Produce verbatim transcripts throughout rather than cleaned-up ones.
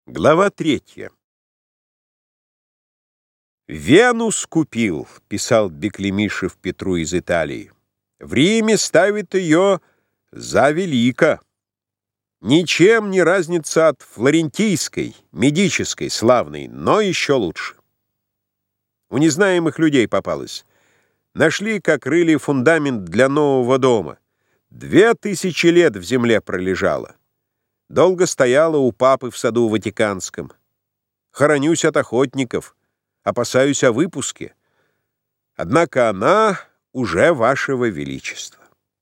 Глава третья. «Вену скупил», — писал Беклемишев Петру из Италии. «В Риме ставит ее за велико. Ничем не разнится от флорентийской, медической, славной, но еще лучше. У незнаемых людей попалось. Нашли, как рыли фундамент для нового дома. Две тысячи лет в земле пролежало. Долго стояла у папы в саду Ватиканском. Хоронюсь от охотников, опасаюсь о выпуске. Однако она уже вашего величества».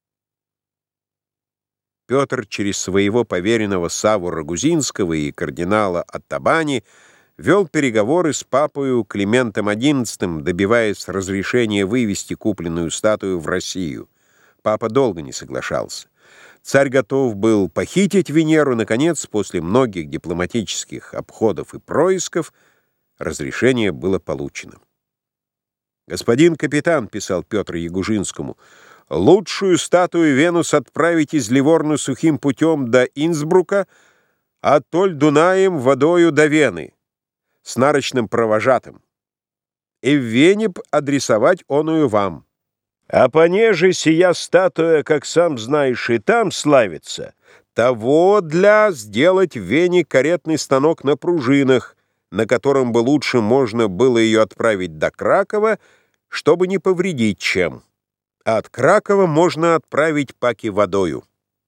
Петр через своего поверенного Савву Рагузинского и кардинала Оттабани вел переговоры с папою Климентом одиннадцатым, добиваясь разрешения вывести купленную статую в Россию. Папа долго не соглашался. Царь готов был похитить Венеру. Наконец, после многих дипломатических обходов и происков, разрешение было получено. «Господин капитан», — писал Петр Ягужинскому, — «лучшую статую Венус отправить из Ливорно сухим путем до Инсбрука, а толь Дунаем водою до Вены, с нарочным провожатым, и в Вене б адресовать оную вам. А понеже сия статуя, как сам знаешь, и там славится, того для сделать в Вене каретный станок на пружинах, на котором бы лучше можно было ее отправить до Кракова, чтобы не повредить чем. А от Кракова можно отправить паки водою».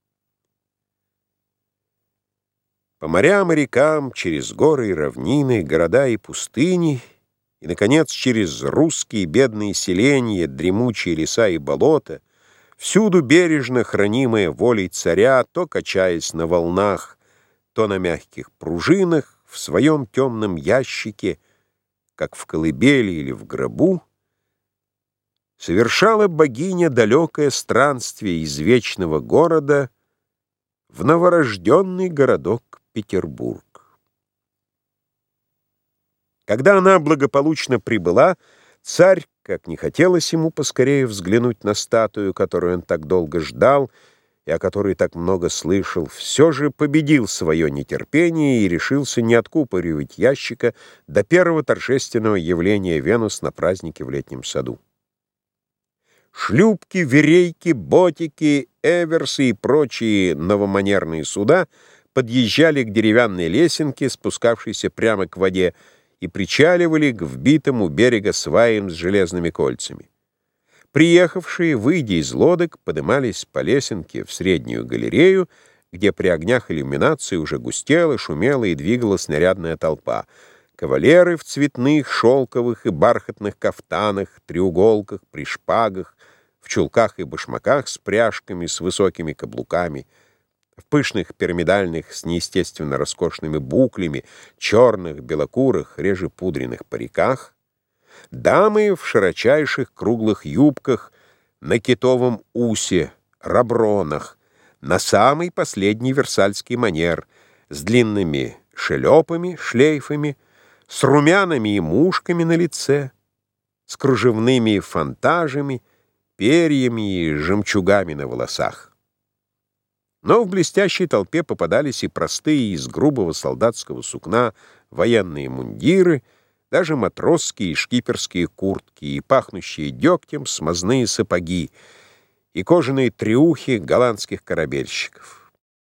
По морям и рекам, через горы и равнины, города и пустыни, и, наконец, через русские бедные селения, дремучие леса и болота, всюду бережно хранимая волей царя, то качаясь на волнах, то на мягких пружинах, в своем темном ящике, как в колыбели или в гробу, совершала богиня далекое странствие из вечного города в новорожденный городок Петербург. Когда она благополучно прибыла, царь, как не хотелось ему поскорее взглянуть на статую, которую он так долго ждал и о которой так много слышал, все же победил свое нетерпение и решился не откупоривать ящика до первого торжественного явления Венус на празднике в летнем саду. Шлюпки, верейки, ботики, эверсы и прочие новоманерные суда подъезжали к деревянной лесенке, спускавшейся прямо к воде, и причаливали к вбитым у берега сваям с железными кольцами. Приехавшие, выйдя из лодок, подымались по лесенке в среднюю галерею, где при огнях иллюминации уже густела, шумела и двигалась нарядная толпа. Кавалеры в цветных, шелковых и бархатных кафтанах, треуголках, при шпагах, в чулках и башмаках с пряжками, с высокими каблуками, в пышных пирамидальных с неестественно роскошными буклями, черных, белокурых, реже пудренных париках, дамы в широчайших круглых юбках, на китовом усе, рабронах, на самый последний версальский манер, с длинными шелепами, шлейфами, с румянами и мушками на лице, с кружевными фонтажами, перьями и жемчугами на волосах. Но в блестящей толпе попадались и простые из грубого солдатского сукна военные мундиры, даже матросские и шкиперские куртки, и пахнущие дегтем смазные сапоги, и кожаные треухи голландских корабельщиков.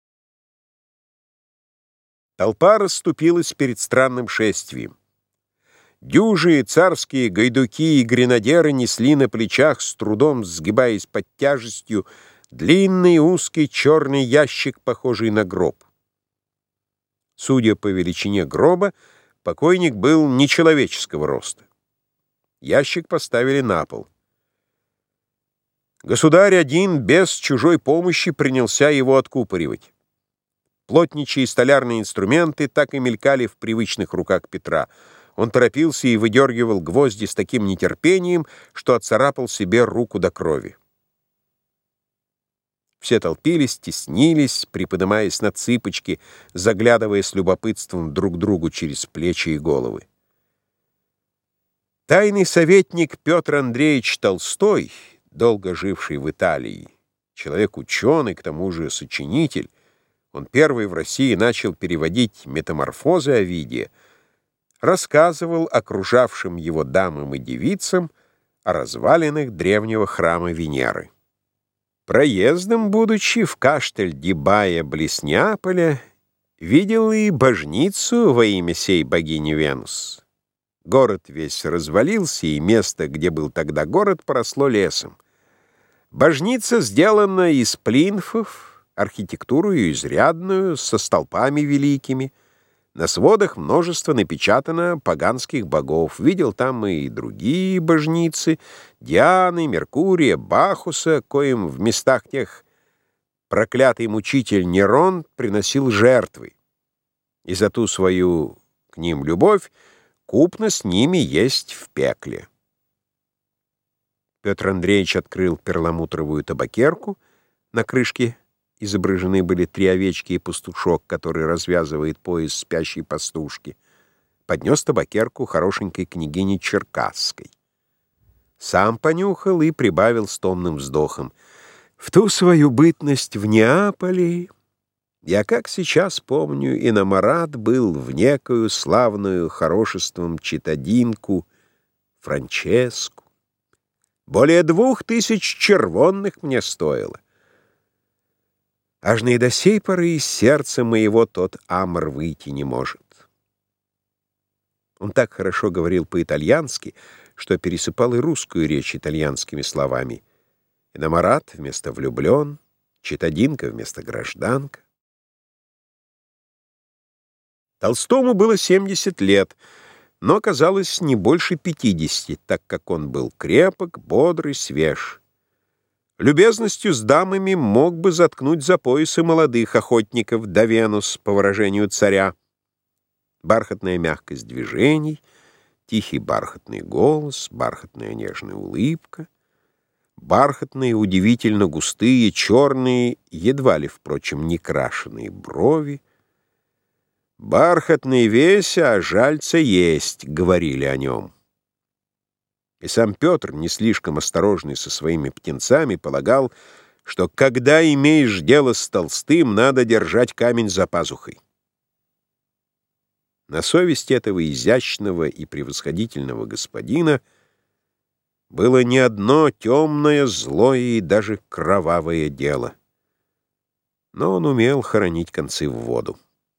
Толпа расступилась перед странным шествием. Дюжи, царские гайдуки и гренадеры несли на плечах, с трудом сгибаясь под тяжестью, длинный узкий черный ящик, похожий на гроб. Судя по величине гроба, покойник был нечеловеческого роста. Ящик поставили на пол. Государь один без чужой помощи принялся его откупоривать. Плотничьи и столярные инструменты так и мелькали в привычных руках Петра. Он торопился и выдергивал гвозди с таким нетерпением, что отцарапал себе руку до крови. Все толпились, теснились, приподнимаясь на цыпочки, заглядывая с любопытством друг другу через плечи и головы. Тайный советник Петр Андреевич Толстой, долго живший в Италии, человек ученый, к тому же сочинитель, он первый в России начал переводить метаморфозы Овидия, рассказывал окружавшим его дамам и девицам о развалинах древнего храма Венеры. Проездом, будучи в Каштель-Дибае близ Неаполя, видел и божницу во имя сей богини Венус. Город весь развалился, и место, где был тогда город, поросло лесом. Божница сделана из плинфов, архитектуру ее изрядную, со столпами великими. На сводах множество напечатано поганских богов. Видел там и другие божницы, Дианы, Меркурия, Бахуса, коим в местах тех проклятый мучитель Нерон приносил жертвы. И за ту свою к ним любовь купно с ними есть в пекле. Петр Андреевич открыл перламутровую табакерку. На крышке изображены были три овечки и пастушок, который развязывает пояс спящей пастушки. Поднес табакерку хорошенькой княгине Черкасской. Сам понюхал и прибавил с томным вздохом: «В ту свою бытность в Неаполе я, как сейчас помню, иномарат был в некую славную хорошеством читадинку Франческу. Более двух тысяч червонных мне стоило. Аж и до сей поры из сердца моего тот амор выйти не может». Он так хорошо говорил по-итальянски, что пересыпал и русскую речь итальянскими словами. Иномарат вместо влюблен, читадинка вместо гражданка. Толстому было семьдесят лет, но казалось не больше пятидесяти, так как он был крепок, бодрый, свеж. Любезностью с дамами мог бы заткнуть за поясы молодых охотников до Венус, по выражению царя. Бархатная мягкость движений, тихий бархатный голос, бархатная нежная улыбка, бархатные, удивительно густые, черные, едва ли, впрочем, не крашеные брови. «Бархатный весь, а жальца есть», — говорили о нем. И сам Петр, не слишком осторожный со своими птенцами, полагал, что когда имеешь дело с толстым, надо держать камень за пазухой. На совести этого изящного и превосходительного господина было не одно темное, злое и даже кровавое дело. Но он умел хоронить концы в воду.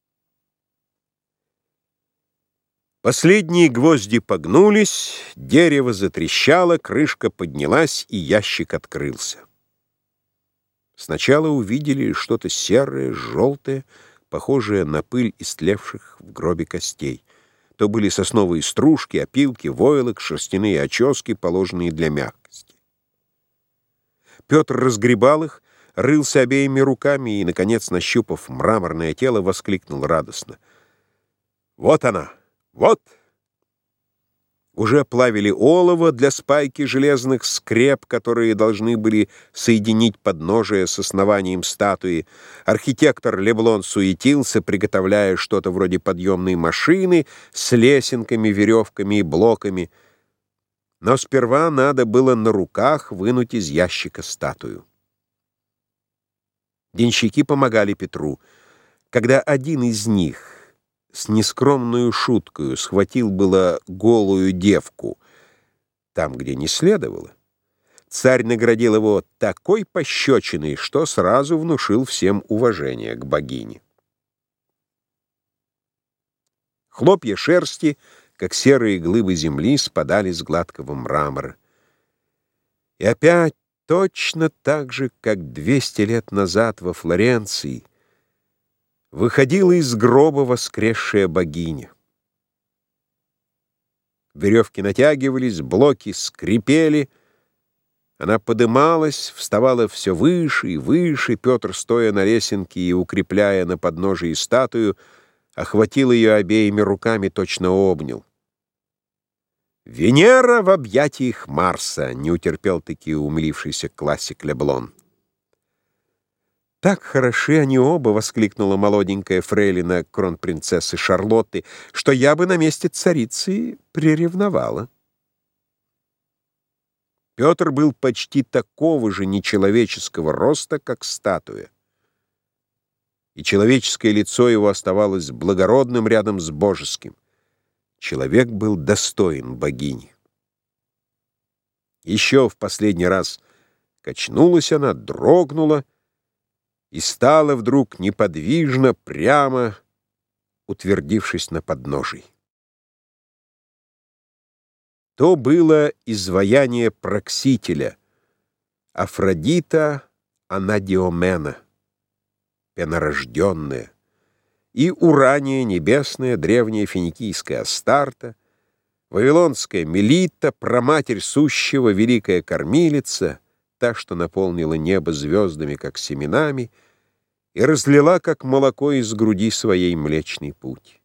Последние гвозди погнулись, дерево затрещало, крышка поднялась, и ящик открылся. Сначала увидели что-то серое, желтое, похожее на пыль истлевших в гробе костей. То были сосновые стружки, опилки, войлок, шерстяные очески, положенные для мягкости. Петр разгребал их, рылся обеими руками и, наконец, нащупав мраморное тело, воскликнул радостно: «Вот она! Вот!» Уже плавили олово для спайки железных скреп, которые должны были соединить подножие с основанием статуи. Архитектор Леблон суетился, приготовляя что-то вроде подъемной машины с лесенками, веревками и блоками. Но сперва надо было на руках вынуть из ящика статую. Денщики помогали Петру. Когда один из них с нескромную шуткою схватил было голую девку там, где не следовало, царь наградил его такой пощечиной, что сразу внушил всем уважение к богине. Хлопья шерсти, как серые глыбы земли, спадали с гладкого мрамора. И опять, точно так же, как двести лет назад во Флоренции, выходила из гроба воскресшая богиня. Веревки натягивались, блоки скрипели, она подымалась, вставала все выше и выше. Петр, стоя на лесенке и укрепляя на подножии статую, охватил ее обеими руками, точно обнял. «Венера в объятиях Марса!» — не утерпел-таки умилившийся классик Леблон. «Так хороши они оба!» — воскликнула молоденькая фрейлина кронпринцессы Шарлотты, «что я бы на месте царицы приревновала». Петр был почти такого же нечеловеческого роста, как статуя. и человеческое лицо его оставалось благородным рядом с божеским. Человек был достоин богини. Еще в последний раз качнулась она, дрогнула и стала вдруг неподвижно, прямо утвердившись на подножии. То было изваяние Проксителя, Афродита Анадиомена, пенорожденная, и Урания небесная, древняя финикийская Астарта, вавилонская Мелита, праматерь сущего, великая кормилица, та, что наполнила небо звездами, как семенами, и разлила, как молоко из груди своей, Млечный Путь.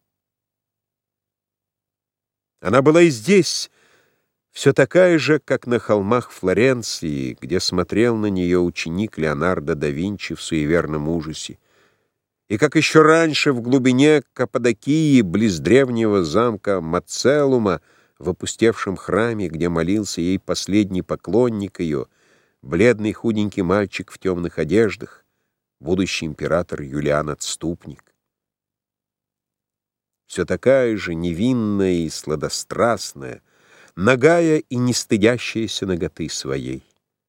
Она была и здесь все такая же, как на холмах Флоренции, где смотрел на нее ученик Леонардо да Винчи в суеверном ужасе, и как еще раньше в глубине Каппадокии, близ древнего замка Мацеллума, в опустевшем храме, где молился ей последний поклонник ее, бледный худенький мальчик в темных одеждах, будущий император Юлиан Отступник. Все такая же невинная и сладострастная, нагая и не стыдящаяся наготы своей.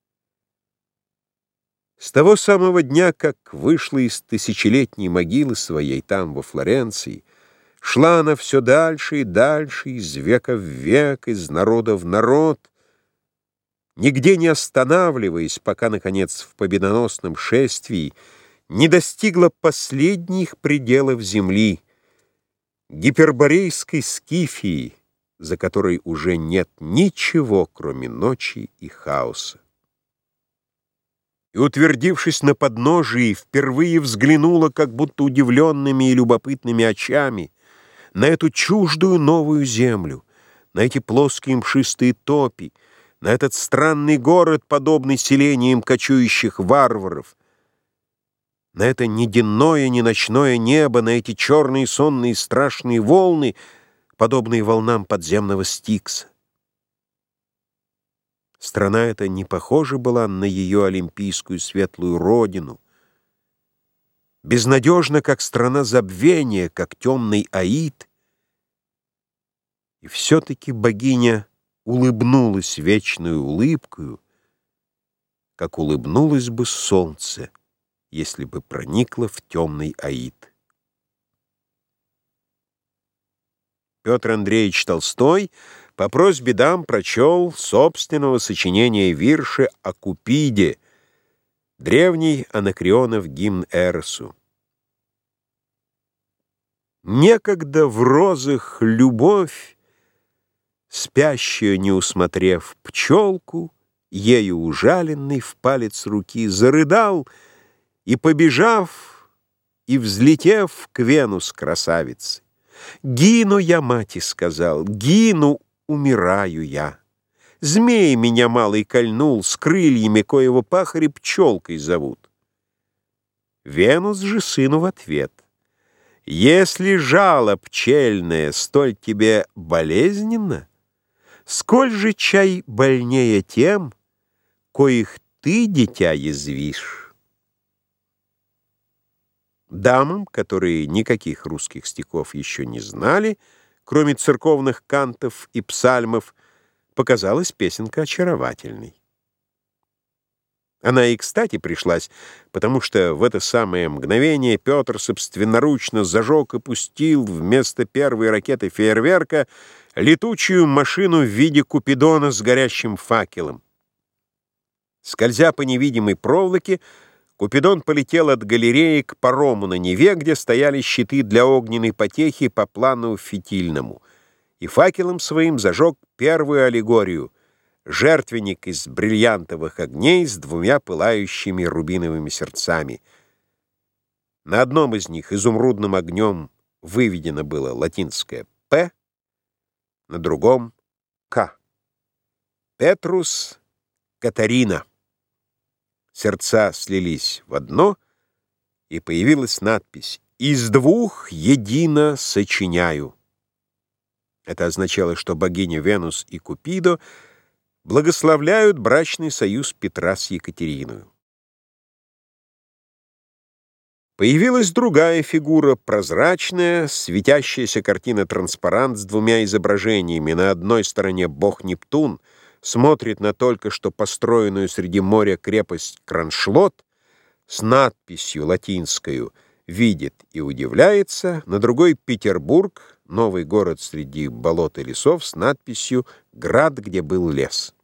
С того самого дня, как вышла из тысячелетней могилы своей там, во Флоренции, шла она все дальше и дальше, из века в век, из народа в народ, нигде не останавливаясь, пока, наконец, в победоносном шествии не достигла последних пределов земли, гиперборейской Скифии, за которой уже нет ничего, кроме ночи и хаоса. И, утвердившись на подножии, впервые взглянула, как будто удивленными и любопытными очами, на эту чуждую новую землю, на эти плоские мшистые топи, на этот странный город, подобный селениям кочующих варваров, на это ни денное, ни ночное небо, на эти черные сонные страшные волны, подобные волнам подземного Стикса. Страна эта не похожа была на ее олимпийскую светлую родину, безнадежна, как страна забвения, как темный Аид. И все-таки богиня улыбнулась вечную улыбкою, как улыбнулось бы солнце, если бы проникло в темный Аид. Петр Андреевич Толстой по просьбе дам прочел собственного сочинения вирши о Купиде, древний Анакреонов гимн Эросу. Некогда в розах любовь, спящую не усмотрев пчелку, ею ужаленный в палец руки, зарыдал и, побежав, и взлетев к Венус красавице. «Гину я, мати, сказал, гину, умираю я. Змей меня малый кольнул, с крыльями, коего пахари пчелкой зовут». Венус же сыну в ответ: «Если жало пчельное столь тебе болезненно, сколь же чай больнее тем, коих ты, дитя, язвишь». Дамам, которые никаких русских стихов еще не знали, кроме церковных кантов и псальмов, показалась песенка очаровательной. Она и кстати пришлась, потому что в это самое мгновение Петр собственноручно зажег и пустил вместо первой ракеты фейерверка летучую машину в виде Купидона с горящим факелом. Скользя по невидимой проволоке, Купидон полетел от галереи к парому на Неве, где стояли щиты для огненной потехи по плану фитильному, и факелом своим зажег первую аллегорию — жертвенник из бриллиантовых огней с двумя пылающими рубиновыми сердцами. На одном из них изумрудным огнем выведено было латинское «П», на другом — «К». «Петрус Катарина». Сердца слились в одно, и появилась надпись «Из двух едино сочиняю». Это означало, что богиня Венус и Купидо благословляют брачный союз Петра с Екатериной. Появилась другая фигура, прозрачная, светящаяся картина-транспарант с двумя изображениями. На одной стороне бог Нептун смотрит на только что построенную среди моря крепость Кроншлот с надписью латинскою «Видит и удивляется», на другой — Петербург, новый город среди болот и лесов, с надписью «Град, где был лес».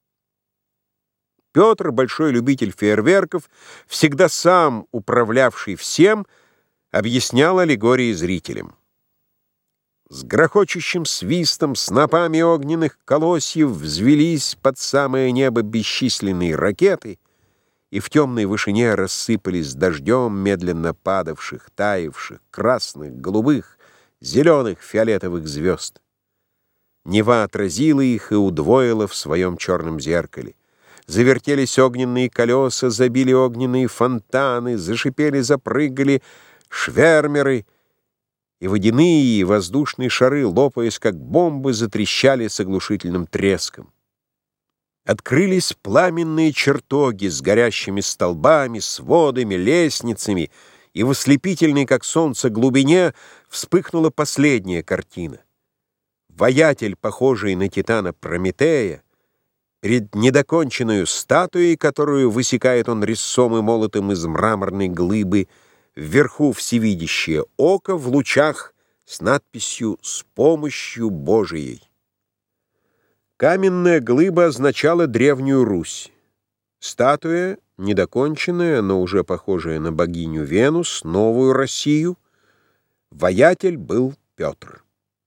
Петр, большой любитель фейерверков, всегда сам управлявший всем, объяснял аллегории зрителям. С грохочущим свистом, снопами огненных колосьев взвелись под самое небо бесчисленные ракеты, и в темной вышине рассыпались дождем медленно падавших, таявших, красных, голубых, зеленых, фиолетовых звезд. Нева отразила их и удвоила в своем черном зеркале. Завертелись огненные колеса, забили огненные фонтаны, зашипели, запрыгали швермеры, и водяные и воздушные шары, лопаясь как бомбы, затрещали с оглушительным треском. Открылись пламенные чертоги с горящими столбами, сводами, лестницами, и в ослепительной, как солнце, глубине вспыхнула последняя картина. Воятель, похожий на титана Прометея, перед недоконченную статуей, которую высекает он резцом и молотом из мраморной глыбы, вверху всевидящее око в лучах с надписью «С помощью Божией». Каменная глыба означала Древнюю Русь. Статуя, недоконченная, но уже похожая на богиню Венус, Новую Россию. Воятель был Петр.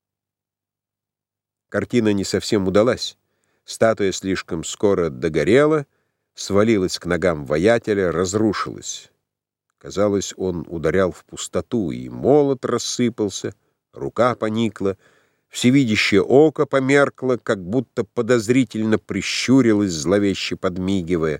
Картина не совсем удалась. Статуя слишком скоро догорела, свалилась к ногам воятеля, разрушилась. Казалось, он ударял в пустоту, и молот рассыпался, рука поникла, всевидящее око померкло, как будто подозрительно прищурилось, зловеще подмигивая.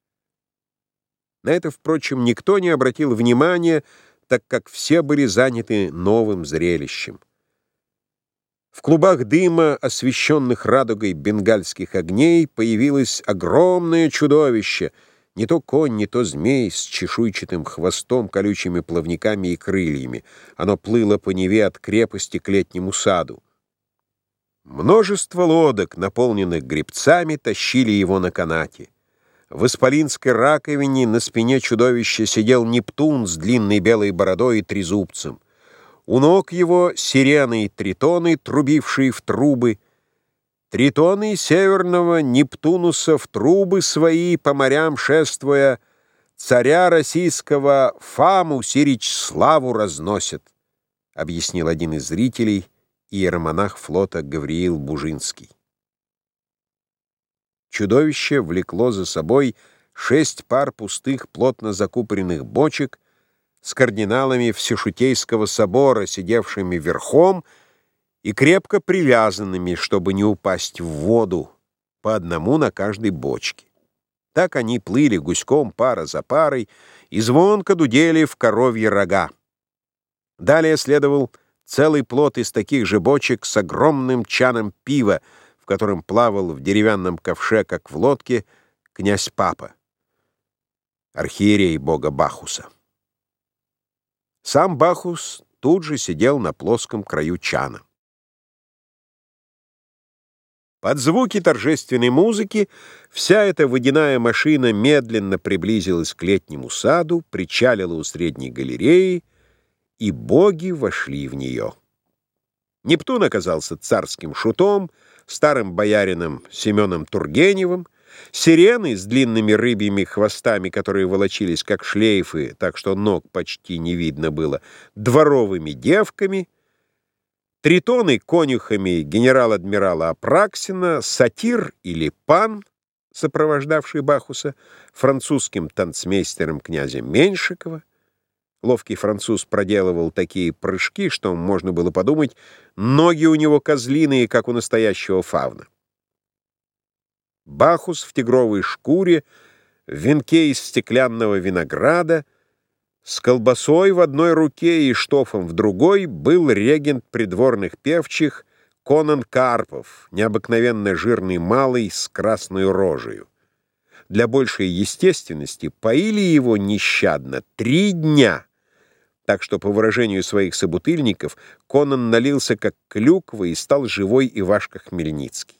На это, впрочем, никто не обратил внимания, так как все были заняты новым зрелищем. В клубах дыма, освещенных радугой бенгальских огней, появилось огромное чудовище, не то конь, не то змей с чешуйчатым хвостом, колючими плавниками и крыльями. Оно плыло по Неве от крепости к летнему саду. Множество лодок, наполненных гребцами, тащили его на канате. В исполинской раковине на спине чудовища сидел Нептун с длинной белой бородой и трезубцем. У ног его сирены и тритоны, трубившие в трубы. Тритоны северного Нептунуса в трубы свои по морям шествуя, царя российского Фаму сирич славу разносят, объяснил один из зрителей, иеромонах флота Гавриил Бужинский. Чудовище влекло за собой шесть пар пустых, плотно закупоренных бочек с кардиналами Всешутейского собора, сидевшими верхом и крепко привязанными, чтобы не упасть в воду, по одному на каждой бочке. Так они плыли гуськом пара за парой и звонко дудели в коровьи рога. Далее следовал целый плот из таких же бочек с огромным чаном пива, в котором плавал в деревянном ковше, как в лодке, князь Папа, архиерей бога Бахуса. Сам Бахус тут же сидел на плоском краю чана. Под звуки торжественной музыки вся эта водяная машина медленно приблизилась к летнему саду, причалила у средней галереи, и боги вошли в нее. Нептун оказался царским шутом, старым боярином Семеном Тургеневым, сирены с длинными рыбьими хвостами, которые волочились как шлейфы, так что ног почти не видно было, дворовыми девками, тритоны конюхами генерал-адмирала Апраксина, сатир или пан, сопровождавший Бахуса, французским танцмейстером князя Меньшикова. Ловкий француз проделывал такие прыжки, что можно было подумать, ноги у него козлиные, как у настоящего фавна. Бахус в тигровой шкуре, в венке из стеклянного винограда, с колбасой в одной руке и штофом в другой был регент придворных певчих Конан Карпов, необыкновенно жирный малый с красной рожею. Для большей естественности поили его нещадно три дня, так что, по выражению своих собутыльников, Конан налился как клюква и стал живой Ивашка Хмельницкий.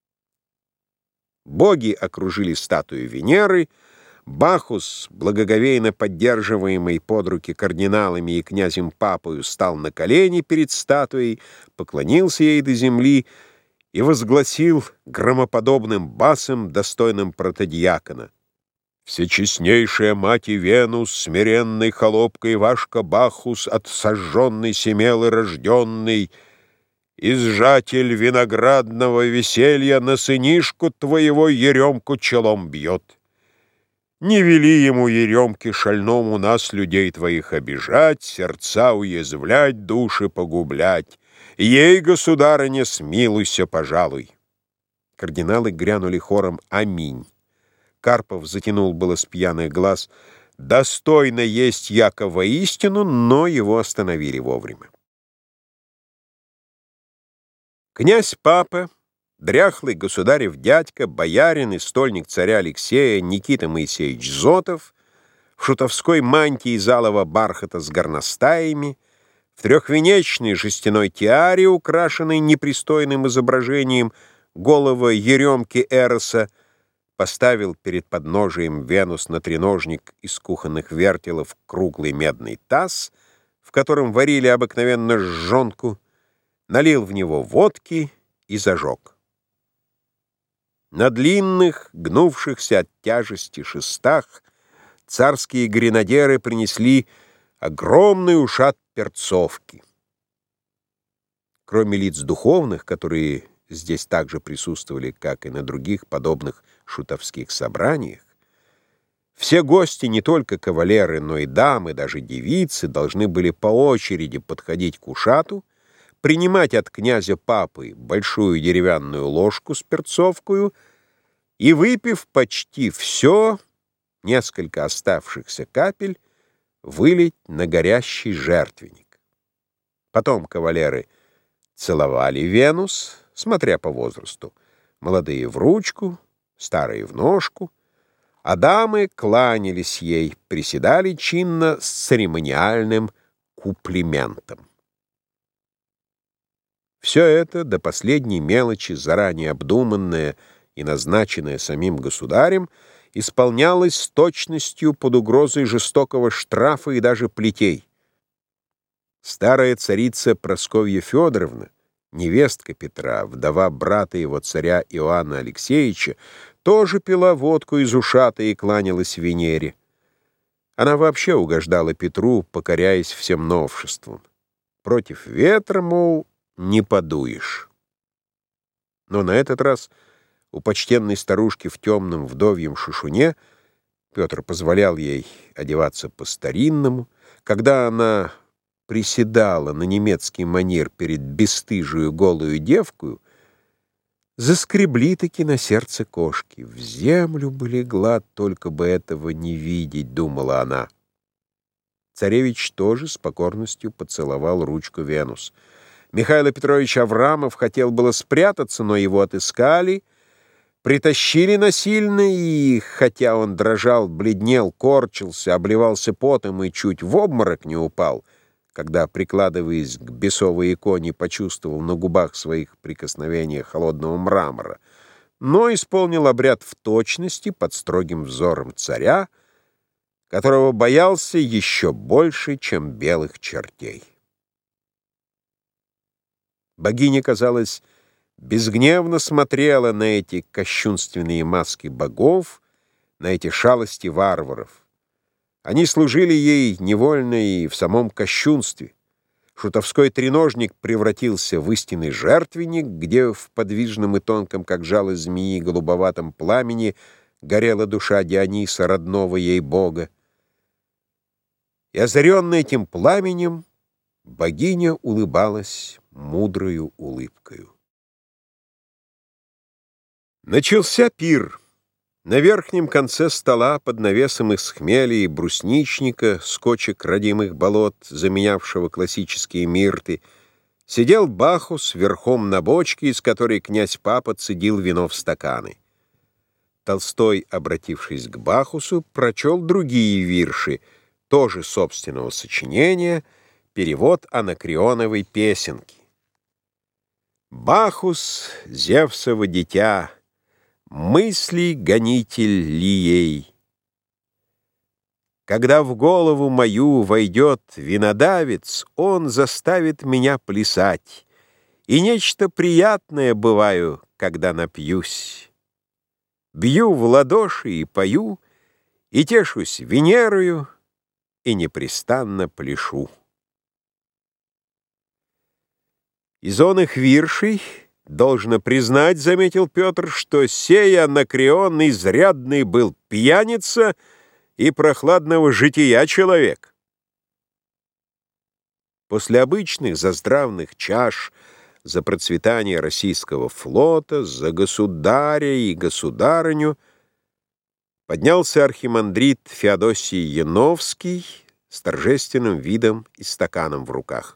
Боги окружили статую Венеры, Бахус, благоговейно поддерживаемый под руки кардиналами и князем Папою, стал на колени перед статуей, поклонился ей до земли и возгласил громоподобным басом, достойным протодиакона: «Всечестнейшая мать и Венус, смиренной холопкой Ивашка Бахус, от сожженной семелы рожденный, изжатель виноградного веселья, на сынишку твоего еремку челом бьет. Не вели ему, еремке шальному, нас, людей твоих, обижать, сердца уязвлять, души погублять. Ей, государыня, смилуйся, пожалуй». Кардиналы грянули хором «Аминь». Карпов затянул было с пьяных глаз «Достойно есть яко воистину», но его остановили вовремя. Князь Папа, дряхлый государев дядька, боярин и стольник царя Алексея Никита Моисеевич Зотов, в шутовской мантии из алого бархата с горностаями, в трехвенечной жестяной тиаре, украшенной непристойным изображением голого еремки Эроса, поставил перед подножием Венус на треножник из кухонных вертелов круглый медный таз, в котором варили обыкновенно жжёнку, налил в него водки и зажег. На длинных, гнувшихся от тяжести шестах царские гренадеры принесли огромный ушат перцовки. Кроме лиц духовных, которые здесь также присутствовали, как и на других подобных шутовских собраниях, все гости, не только кавалеры, но и дамы, даже девицы, должны были по очереди подходить к ушату, принимать от князя Папы большую деревянную ложку с перцовкою и, выпив почти все, несколько оставшихся капель, вылить на горящий жертвенник. Потом кавалеры целовали Венус, смотря по возрасту, молодые в ручку, старые в ножку, а дамы кланялись ей, приседали чинно с церемониальным куплиментом. Все это до последней мелочи, заранее обдуманное и назначенное самим государем, исполнялось с точностью под угрозой жестокого штрафа и даже плетей. Старая царица Прасковья Федоровна, невестка Петра, вдова брата его царя Иоанна Алексеевича, тоже пила водку из ушата и кланялась Венере. Она вообще угождала Петру, покоряясь всем новшествам. Против ветра, мол, не подуешь. Но на этот раз у почтенной старушки в темном вдовьем шушуне Петр позволял ей одеваться по-старинному. Когда она приседала на немецкий манер перед бесстыжую голую девкою, заскребли-таки на сердце кошки. В землю бы легла, только бы этого не видеть, думала она. Царевич тоже с покорностью поцеловал ручку Венус. Михаил Петрович Аврамов хотел было спрятаться, но его отыскали, притащили насильно, и, хотя он дрожал, бледнел, корчился, обливался потом и чуть в обморок не упал, когда, прикладываясь к бесовой иконе, почувствовал на губах своих прикосновения холодного мрамора, но исполнил обряд в точности под строгим взором царя, которого боялся еще больше, чем белых чертей. Богиня, казалось, безгневно смотрела на эти кощунственные маски богов, на эти шалости варваров. Они служили ей невольно и в самом кощунстве. Шутовской треножник превратился в истинный жертвенник, где в подвижном и тонком, как жало змеи, голубоватом пламени горела душа Диониса, родного ей бога. И, озаренная этим пламенем, богиня улыбалась мудрою улыбкою. Начался пир. На верхнем конце стола, под навесом из хмеля и брусничника, с кочек родимых болот, заменявшего классические мирты, сидел Бахус верхом на бочке, из которой князь Папа цедил вино в стаканы. Толстой, обратившись к Бахусу, прочел другие вирши, тоже собственного сочинения, перевод Анакреоновой песенки. Бахус, Зевсово дитя, мыслей гонитель лией. Когда в голову мою войдет винодавец, он заставит меня плясать, и нечто приятное бываю, когда напьюсь. Бью в ладоши и пою, и тешусь Венерою, и непрестанно пляшу. Из оных виршей должно признать, заметил Петр, что сей Анакреон изрядный был пьяница и прохладного жития человек. После обычных заздравных чаш за процветание российского флота, за государя и государыню поднялся архимандрит Феодосий Яновский с торжественным видом и стаканом в руках.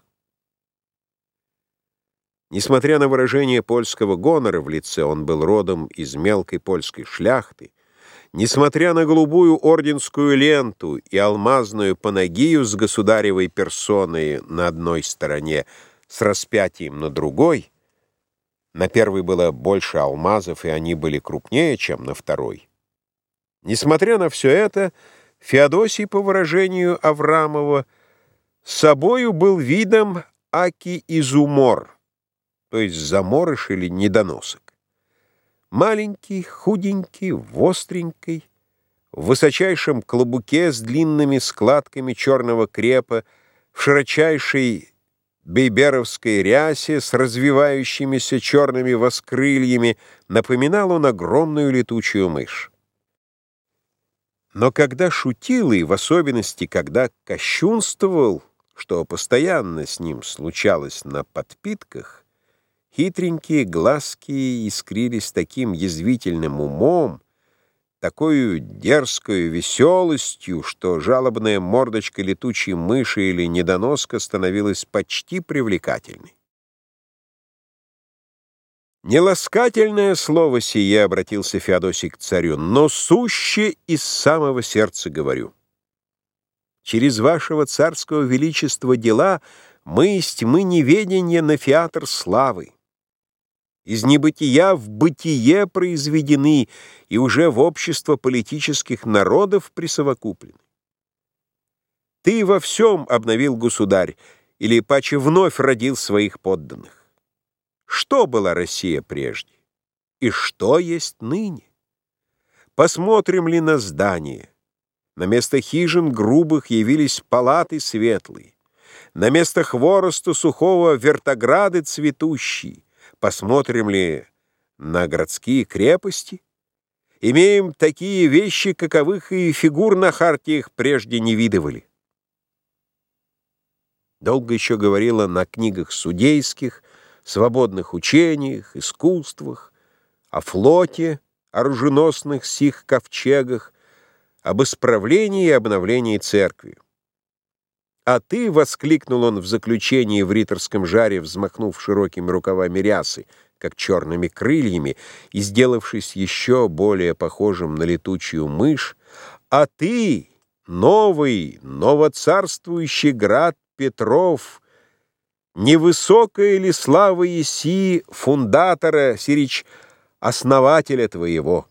Несмотря на выражение польского гонора в лице, он был родом из мелкой польской шляхты, несмотря на голубую орденскую ленту и алмазную панагию с государевой персоной на одной стороне, с распятием на другой, на первой было больше алмазов, и они были крупнее, чем на второй. Несмотря на все это, Феодосий, по выражению Аврамова, собою был видом аки изумор, то есть заморыш или недоносок. Маленький, худенький, востренький, в высочайшем клобуке с длинными складками черного крепа, в широчайшей бейберовской рясе с развивающимися черными воскрыльями, напоминал он огромную летучую мышь. Но когда шутил, и в особенности, когда кощунствовал, что постоянно с ним случалось на подпитках, хитренькие глазки искрились таким язвительным умом, такою дерзкою веселостью, что жалобная мордочка летучей мыши или недоноска становилась почти привлекательной. «Неласкательное слово сие, — обратился Феодосий к царю, — но суще из самого сердца говорю. Через вашего царского величества дела мы из тьмы неведения на фиатр славы. Из небытия в бытие произведены и уже в общество политических народов присовокуплены. Ты во всем обновил, государь, или паче вновь родил своих подданных. Что была Россия прежде? И что есть ныне? Посмотрим ли на здания? На место хижин грубых явились палаты светлые. На место хвороста сухого вертограды цветущие. Посмотрим ли на городские крепости? Имеем такие вещи, каковых и фигур на хартиях прежде не видывали. Долго еще говорила на книгах судейских, свободных учениях, искусствах, о флоте, оруженосных сих ковчегах, об исправлении и обновлении церкви. «А ты, — воскликнул он в заключении в риторском жаре, взмахнув широкими рукавами рясы, как черными крыльями, и сделавшись еще более похожим на летучую мышь, — а ты, новый, новоцарствующий град Петров, невысокая ли слава еси фундатора, сирич основателя твоего?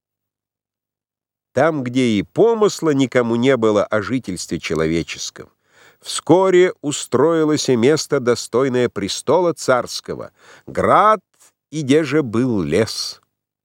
Там, где и помысла никому не было о жительстве человеческом, вскоре устроилось место, достойное престола царского, град, и где же был лес.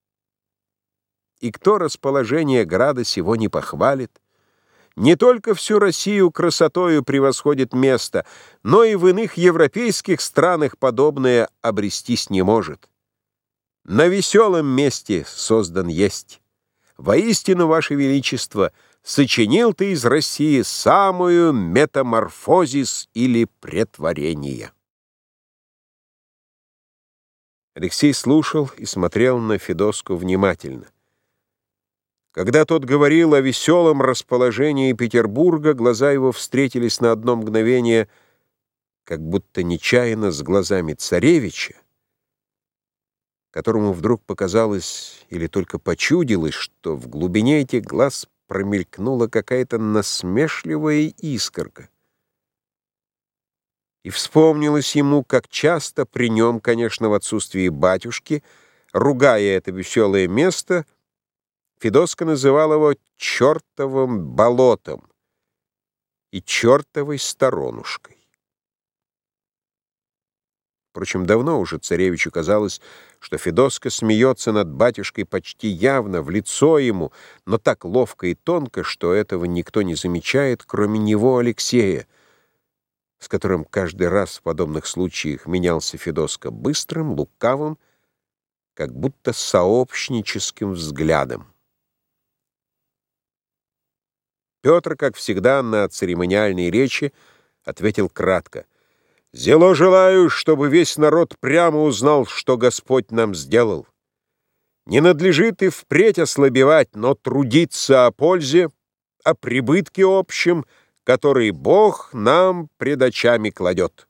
И кто расположение града сего не похвалит? Не только всю Россию красотою превосходит место, но и в иных европейских странах подобное обрестись не может. На веселом месте создан есть. Воистину, Ваше Величество, сочинил ты из России самую метаморфозис или претворение». Алексей слушал и смотрел на Федоску внимательно. Когда тот говорил о веселом расположении Петербурга, глаза его встретились на одно мгновение, как будто нечаянно, с глазами царевича, которому вдруг показалось или только почудилось, что в глубине этих глаз промелькнула какая-то насмешливая искорка. И вспомнилось ему, как часто при нем, конечно, в отсутствии батюшки, ругая это веселое место, Федоска называл его «чертовым болотом» и «чертовой сторонушкой». Впрочем, давно уже царевичу казалось, что Федоска смеется над батюшкой почти явно, в лицо ему, но так ловко и тонко, что этого никто не замечает, кроме него, Алексея, с которым каждый раз в подобных случаях менялся Федоска быстрым, лукавым, как будто сообщническим взглядом. Петр, как всегда, на церемониальной речи ответил кратко: «Зело желаю, чтобы весь народ прямо узнал, что Господь нам сделал. Не надлежит и впредь ослабевать, но трудиться о пользе, о прибытке общем, который Бог нам пред очами кладет».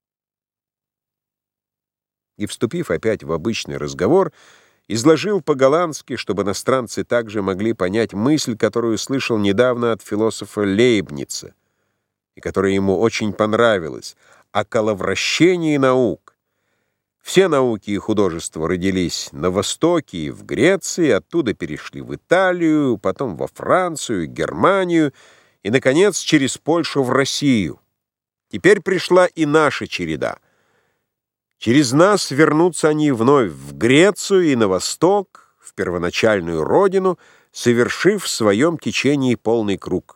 И, вступив опять в обычный разговор, изложил по-голландски, чтобы иностранцы также могли понять мысль, которую слышал недавно от философа Лейбница, и которая ему очень понравилась, о коловращении наук. Все науки и художества родились на Востоке и в Греции, оттуда перешли в Италию, потом во Францию, Германию и, наконец, через Польшу в Россию. Теперь пришла и наша череда. Через нас вернутся они вновь в Грецию и на Восток, в первоначальную родину, совершив в своем течении полный круг.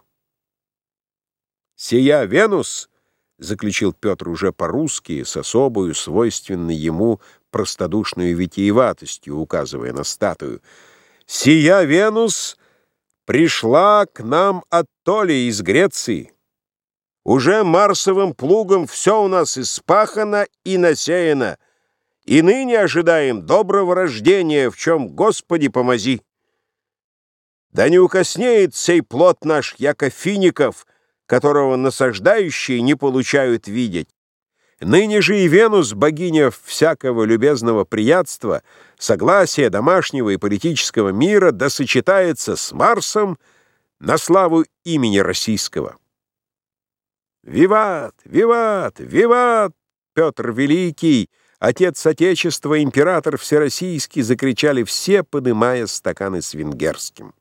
«Сия Венус», — заключил Петр уже по-русски, с особою, свойственной ему простодушную витиеватостью, указывая на статую, «сия Венус пришла к нам оттоле из Греции. Уже марсовым плугом все у нас испахано и насеяно, и ныне ожидаем доброго рождения, в чем Господи помози. Да не укоснеет сей плод наш, яко фиников, которого насаждающие не получают видеть. Ныне же и Венус, богиня всякого любезного приятства, согласия домашнего и политического мира, да сочетается с Марсом на славу имени российского». «Виват! Виват! Виват! Петр Великий! Отец Отечества, император Всероссийский!» — закричали все, подымая стаканы с венгерским.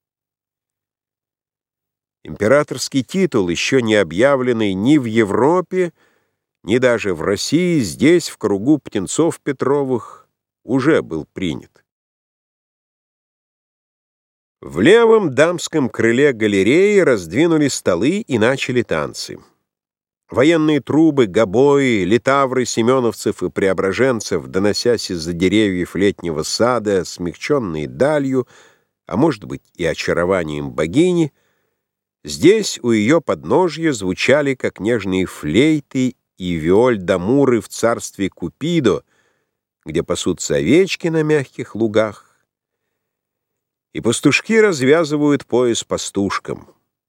Императорский титул, еще не объявленный ни в Европе, ни даже в России, здесь, в кругу птенцов Петровых, уже был принят. В левом дамском крыле галереи раздвинули столы и начали танцы. Военные трубы, гобои, литавры семеновцев и преображенцев, доносясь из-за деревьев летнего сада, смягченные далью, а может быть и очарованием богини, здесь у ее подножья звучали, как нежные флейты и виоль-дамуры в царстве Купидо, где пасутся овечки на мягких лугах, и пастушки развязывают пояс пастушкам.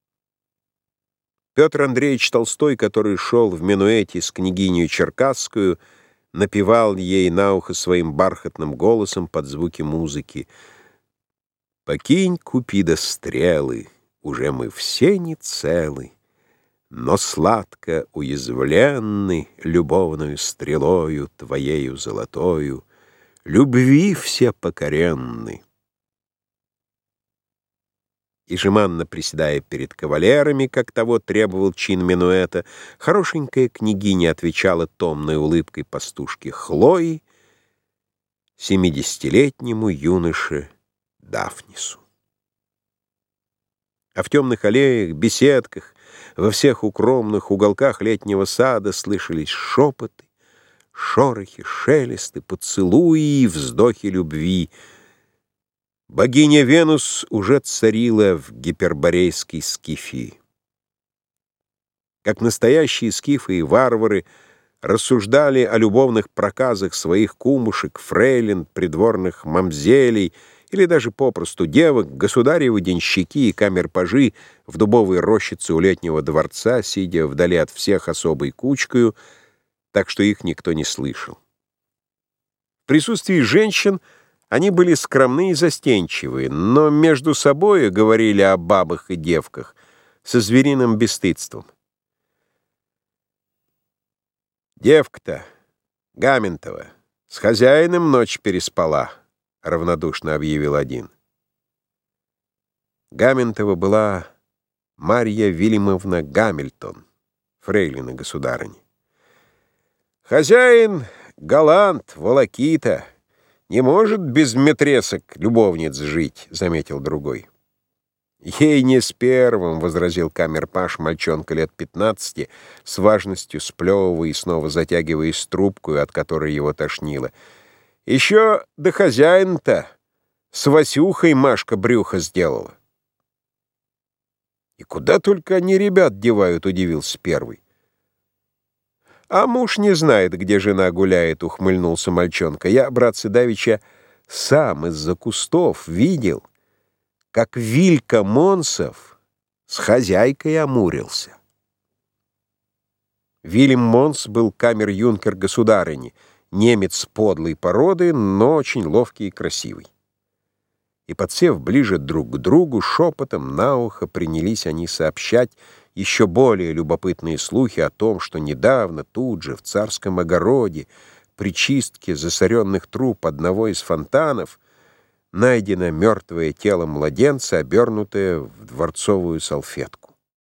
Петр Андреевич Толстой, который шел в минуэте с княгиней Черкасскую, напевал ей на ухо своим бархатным голосом под звуки музыки: «Покинь, Купидо, стрелы, уже мы все не целы, но сладко уязвленны любовною стрелою твоею золотою, любви все покоренны». И, жеманно приседая перед кавалерами, как того требовал чин минуэта, хорошенькая княгиня отвечала томной улыбкой пастушке Хлои, семидесятилетнему юноше Дафнису. А в темных аллеях, беседках, во всех укромных уголках летнего сада слышались шепоты, шорохи, шелесты, поцелуи и вздохи любви. Богиня Венус уже царила в гиперборейской Скифии. Как настоящие скифы и варвары рассуждали о любовных проказах своих кумушек, фрейлин, придворных мамзелей или даже попросту девок, государевы денщики и камер-пажи в дубовой рощице у летнего дворца, сидя вдали от всех особой кучкою, так что их никто не слышал. В присутствии женщин Они были скромны и застенчивы, но между собою говорили о бабах и девках со звериным бесстыдством. «Девка-то, Гаминтова, с хозяином ночь переспала», — равнодушно объявил один. Гаминтова была Марья Вильямовна Гамильтон, фрейлина государыни. «Хозяин галант, волокита, не может без метресок любовниц жить», — заметил другой. «Ей не с первым», — возразил камерпаш, мальчонка лет пятнадцати, с важностью сплевывая и снова затягиваясь трубкой, от которой его тошнило. «Еще до хозяина-то с Васюхой Машка брюхо сделала». «И куда только они ребят девают?» — удивился первый. «А муж не знает, где жена гуляет», — ухмыльнулся мальчонка. «Я, братцы давеча, сам из-за кустов видел, как Вилька Монсов с хозяйкой амурился». Вильям Монс был камер-юнкер государыни, немец подлой породы, но очень ловкий и красивый. И, подсев ближе друг к другу, шепотом на ухо принялись они сообщать еще более любопытные слухи о том, что недавно тут же в царском огороде при чистке засоренных труб одного из фонтанов найдено мертвое тело младенца, обернутое в дворцовую салфетку.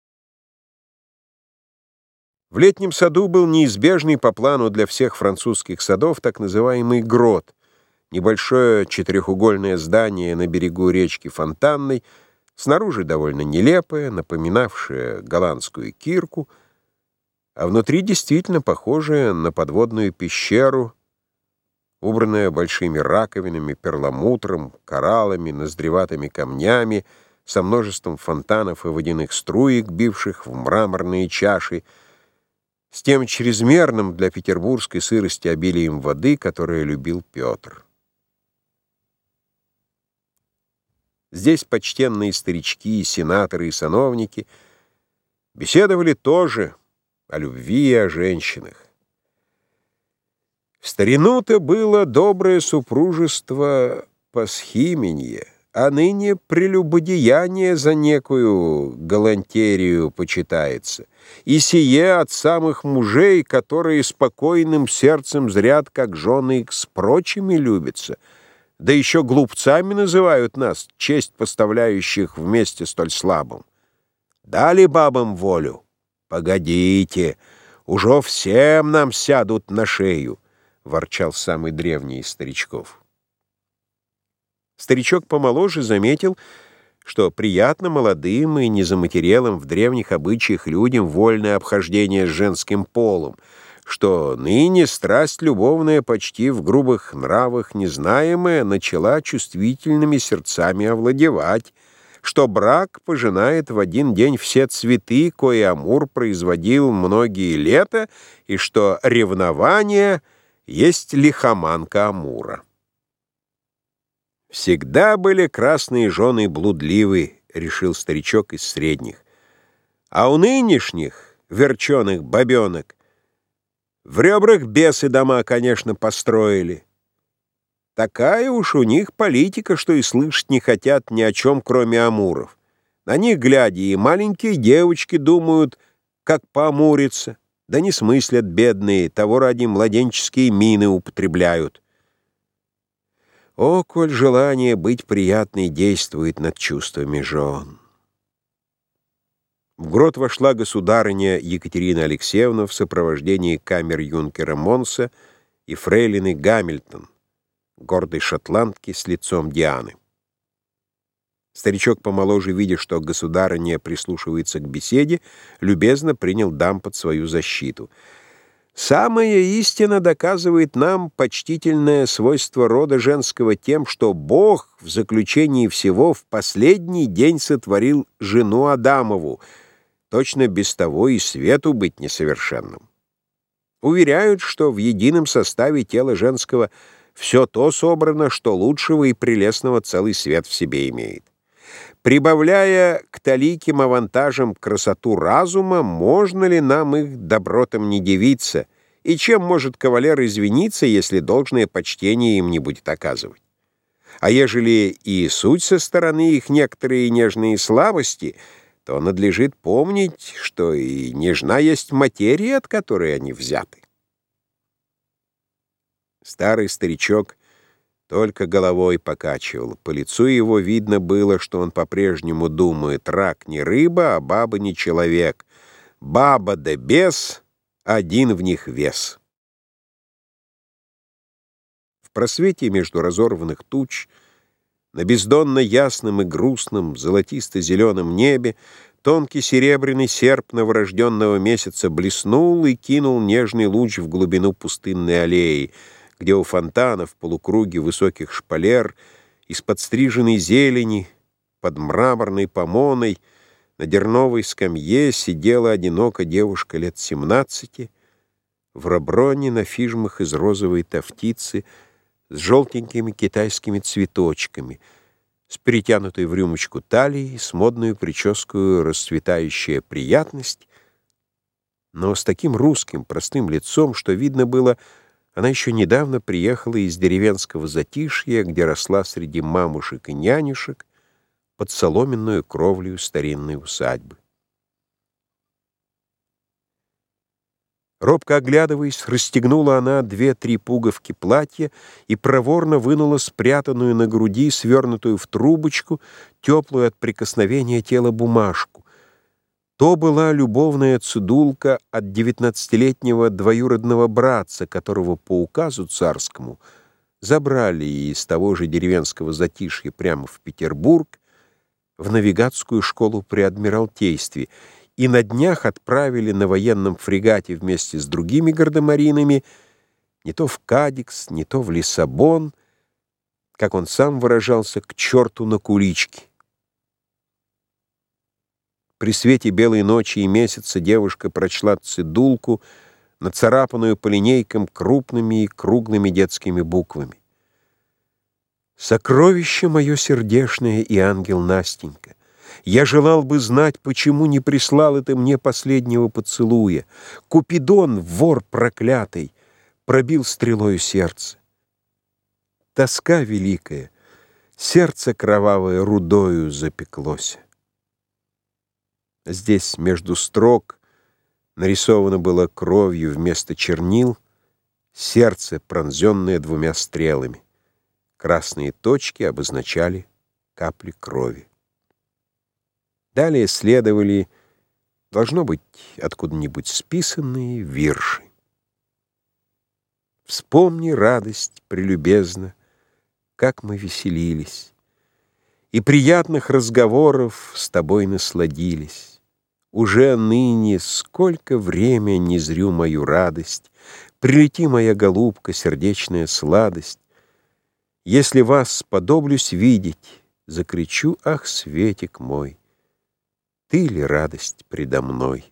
В летнем саду был неизбежный по плану для всех французских садов так называемый грот, небольшое четырехугольное здание на берегу речки Фонтанной, снаружи довольно нелепое, напоминавшее голландскую кирку, а внутри действительно похожее на подводную пещеру, убранная большими раковинами, перламутром, кораллами, ноздреватыми камнями, со множеством фонтанов и водяных струек, бивших в мраморные чаши, с тем чрезмерным для петербургской сырости обилием воды, которое любил Петр. Здесь почтенные старички, сенаторы и сановники беседовали тоже о любви и о женщинах. В старину-то было доброе супружество посхименье, а ныне прелюбодеяние за некую галантерию почитается, и сие от самых мужей, которые спокойным сердцем зрят, как жены их с прочими любятся, да еще глупцами называют нас, честь поставляющих вместе столь слабым. Дали бабам волю? Погодите, уже всем нам сядут на шею, — ворчал самый древний из старичков. Старичок помоложе заметил, что приятно молодым и незаматерелым в древних обычаях людям вольное обхождение с женским полом, что ныне страсть любовная почти в грубых нравах незнаемая начала чувствительными сердцами овладевать, что брак пожинает в один день все цветы, кои Амур производил многие лета, и что ревнование есть лихоманка Амура. «Всегда были красные жены блудливы», — решил старичок из средних, «а у нынешних верченых бабенок в ребрах бесы дома, конечно, построили. Такая уж у них политика, что и слышать не хотят ни о чем, кроме амуров. На них, глядя, и маленькие девочки думают, как поамуриться, да не смыслят бедные, того ради младенческие мины употребляют. О, коль желание быть приятной действует над чувствами жен!» В грот вошла государыня Екатерина Алексеевна в сопровождении камер-юнкера Монса и фрейлины Гамильтон, гордой шотландки с лицом Дианы. Старичок помоложе, видя, что государыня прислушивается к беседе, любезно принял дам под свою защиту. «Самая истина доказывает нам почтительное свойство рода женского тем, что Бог в заключении всего в последний день сотворил жену Адамову, точно без того и свету быть несовершенным. Уверяют, что в едином составе тела женского все то собрано, что лучшего и прелестного целый свет в себе имеет. Прибавляя к таликим авантажам красоту разума, можно ли нам их добротам не дивиться, и чем может кавалер извиниться, если должное почтение им не будет оказывать? А ежели и суть со стороны их некоторые нежные слабости, то надлежит помнить, что и нежна есть материя, от которой они взяты. Старый старичок только головой покачивал. По лицу его видно было, что он по-прежнему думает: рак не рыба, а баба не человек. Баба да бес, один в них вес. В просвете между разорванных туч, на бездонно ясном и грустном золотисто-зеленом небе, тонкий серебряный серп новорожденного месяца блеснул и кинул нежный луч в глубину пустынной аллеи, где у фонтана в полукруге высоких шпалер, из-под стриженной зелени, под мраморной помоной, на дерновой скамье сидела одиноко девушка лет семнадцати, в роброне на фижмах из розовой тафтицы, с желтенькими китайскими цветочками, с перетянутой в рюмочку талией, с модную прическу расцветающая приятность, но с таким русским простым лицом, что видно было, она еще недавно приехала из деревенского затишья, где росла среди мамушек и нянюшек под соломенную кровлю старинной усадьбы. Робко оглядываясь, расстегнула она две-три пуговки платья и проворно вынула спрятанную на груди, свернутую в трубочку, теплую от прикосновения тела бумажку. То была любовная цедулка от девятнадцатилетнего двоюродного братца, которого по указу царскому забрали из того же деревенского затишья прямо в Петербург, в навигатскую школу при Адмиралтействе, и на днях отправили на военном фрегате вместе с другими гардемаринами не то в Кадикс, не то в Лиссабон, как он сам выражался, к черту на кулички. При свете белой ночи и месяца девушка прочла цедулку, нацарапанную по линейкам крупными и круглыми детскими буквами. «Сокровище мое сердешное и ангел Настенька, я желал бы знать, почему не прислал это мне последнего поцелуя. Купидон, вор проклятый, пробил стрелою сердце. Тоска великая, сердце кровавое рудою запеклось». Здесь между строк нарисовано было кровью вместо чернил сердце, пронзенное двумя стрелами. Красные точки обозначали капли крови. Далее следовали, должно быть, откуда-нибудь списанные вирши. Вспомни, радость прелюбезна, как мы веселились, и приятных разговоров с тобой насладились. Уже ныне сколько время не зрю мою радость, прилети, моя голубка, сердечная сладость. Если вас сподоблюсь видеть, закричу: ах, светик мой, ты ли радость предо мной?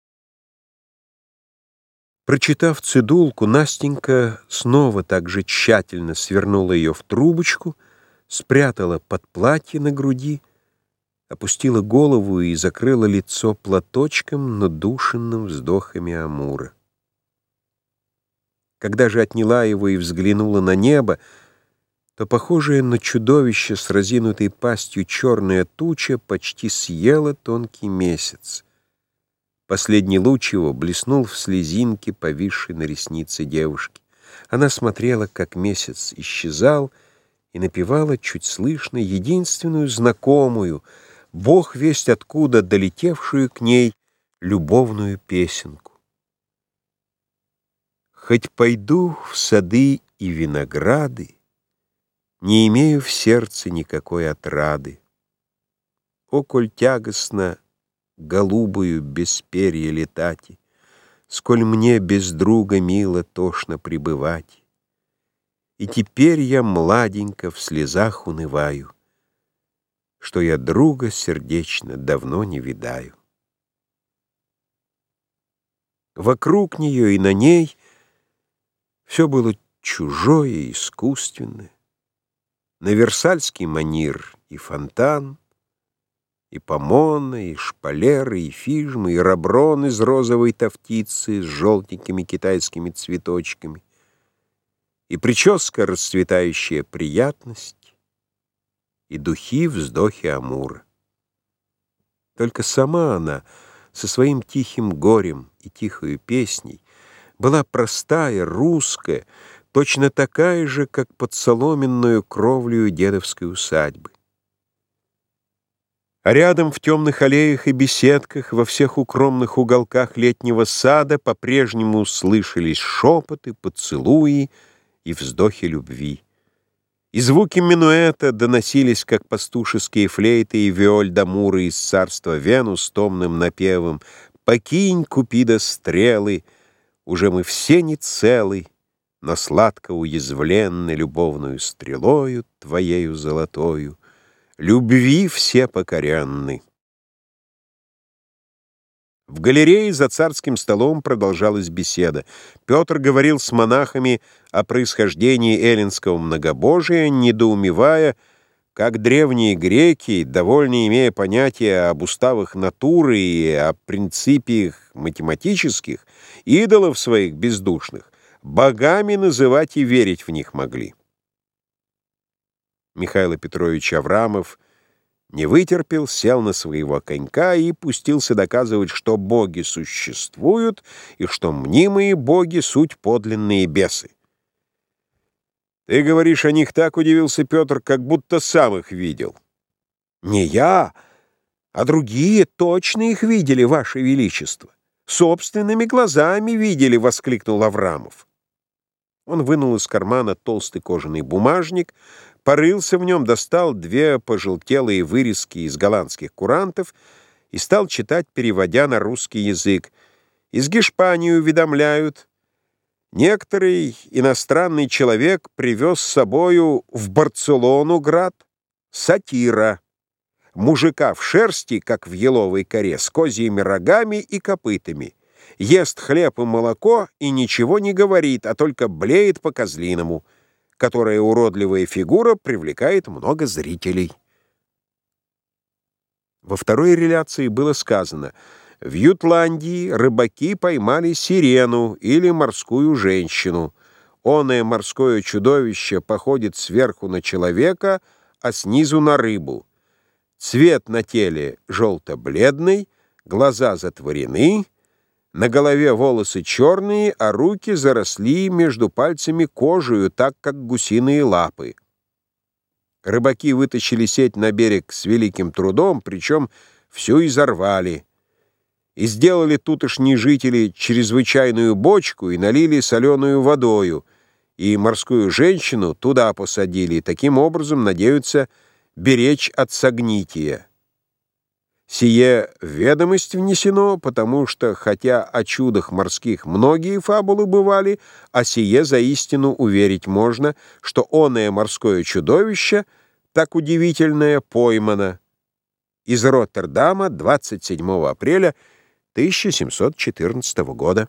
Прочитав цедулку, Настенька снова так же тщательно свернула ее в трубочку, спрятала под платье на груди, опустила голову и закрыла лицо платочком, надушенным вздохами Амура. Когда же отняла его и взглянула на небо, то, похожая на чудовище с разинутой пастью черная туча, почти съела тонкий месяц. Последний луч его блеснул в слезинке, повисшей на реснице девушки. Она смотрела, как месяц исчезал, и напевала чуть слышно единственную знакомую, Бог весть откуда долетевшую к ней любовную песенку. Хоть пойду в сады и винограды, не имею в сердце никакой отрады. О, коль тягостно голубую без перья летати, сколь мне без друга мило тошно пребывать. И теперь я младенько в слезах унываю, что я друга сердечно давно не видаю. Вокруг нее и на ней все было чужое и искусственное. На Версальский манир и фонтан, и помоны, и шпалеры, и фижмы, и роброн из розовой тафтицы с желтенькими китайскими цветочками, и прическа расцветающая приятность, и духи-вздохи Амура. Только сама она со своим тихим горем и тихою песней была простая, русская, точно такая же, как под соломенную кровлею дедовской усадьбы. А рядом в темных аллеях и беседках, во всех укромных уголках летнего сада по-прежнему слышались шепоты, поцелуи и вздохи любви. И звуки минуэта доносились, как пастушеские флейты и виоль d'Амура из царства Венус томным напевом: «Покинь, Купида, стрелы, уже мы все не целы, но сладко уязвленны любовную стрелою твоею золотою, любви все покоренны». В галерее за царским столом продолжалась беседа. Петр говорил с монахами о происхождении эллинского многобожия, недоумевая, как древние греки, довольно имея понятие об уставах натуры и о принципиях математических, идолов своих бездушных богами называть и верить в них могли. Михаил Петрович Аврамов не вытерпел, сел на своего конька и пустился доказывать, что боги существуют и что мнимые боги — суть подлинные бесы. «Ты говоришь о них так, — удивился Петр, — как будто сам их видел». «Не я, а другие точно их видели, Ваше Величество. Собственными глазами видели!» — воскликнул Аврамов. Он вынул из кармана толстый кожаный бумажник, порылся в нем, достал две пожелтелые вырезки из голландских курантов и стал читать, переводя на русский язык. «Из Гешпании уведомляют. Некоторый иностранный человек привез с собою в Барселону град сатира, мужика в шерсти, как в еловой коре, с козьими рогами и копытами. Ест хлеб и молоко и ничего не говорит, а только блеет по-козлиному, которая уродливая фигура привлекает много зрителей». Во второй реляции было сказано: в Ютландии рыбаки поймали сирену или морскую женщину. Оное морское чудовище походит сверху на человека, а снизу на рыбу. Цвет на теле желто-бледный, глаза затворены, на голове волосы черные, а руки заросли между пальцами кожею, так как гусиные лапы. Рыбаки вытащили сеть на берег с великим трудом, причем всю изорвали. И сделали тутошние жители чрезвычайную бочку и налили соленую водою, и морскую женщину туда посадили, и таким образом надеются беречь от согнития. Сие в ведомость внесено, потому что, хотя о чудах морских многие фабулы бывали, а сие заистину уверить можно, что оное морское чудовище, так удивительное, поймано. Из Роттердама, двадцать седьмого апреля тысяча семьсот четырнадцатого года.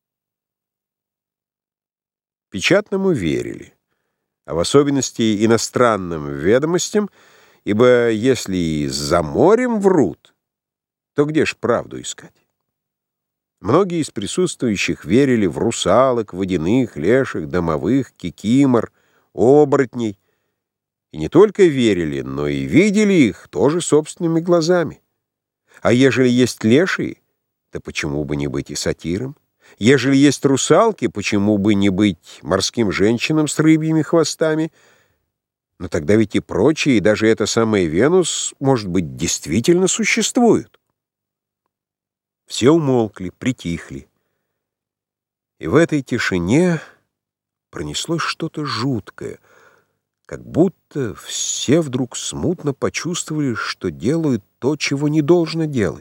Печатному верили, а в особенности иностранным ведомостям, ибо если и за морем врут, то где ж правду искать? Многие из присутствующих верили в русалок, водяных, леших, домовых, кикимор, оборотней. И не только верили, но и видели их тоже собственными глазами. А ежели есть лешие, то почему бы не быть и сатиром? Ежели есть русалки, почему бы не быть морским женщинам с рыбьими хвостами? Но тогда ведь и прочие, и даже эта самая Венус, может быть, действительно существуют. Все умолкли, притихли. И в этой тишине пронеслось что-то жуткое, как будто все вдруг смутно почувствовали, что делают то, чего не должно делать.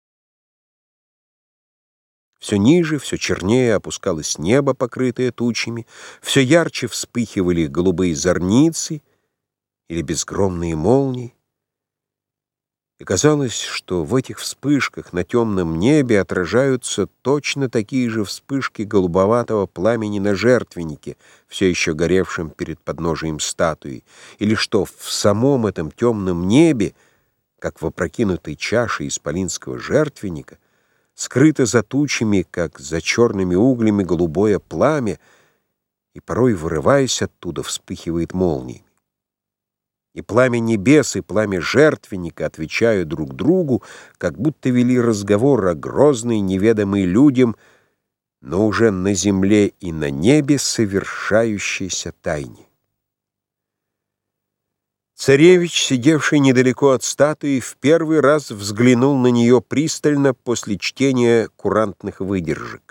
Все ниже, все чернее опускалось небо, покрытое тучами, все ярче вспыхивали голубые зорницы или безгромные молнии. И казалось, что в этих вспышках на темном небе отражаются точно такие же вспышки голубоватого пламени на жертвеннике, все еще горевшем перед подножием статуи, или что в самом этом темном небе, как в опрокинутой чаше исполинского жертвенника, скрыто за тучами, как за черными углями, голубое пламя, и порой, вырываясь оттуда, вспыхивает молнией. И пламя небес, и пламя жертвенника, отвечая друг другу, как будто вели разговор о грозной, неведомой людям, но уже на земле и на небе совершающейся тайне. Царевич, сидевший недалеко от статуи, в первый раз взглянул на нее пристально после чтения курантных выдержек.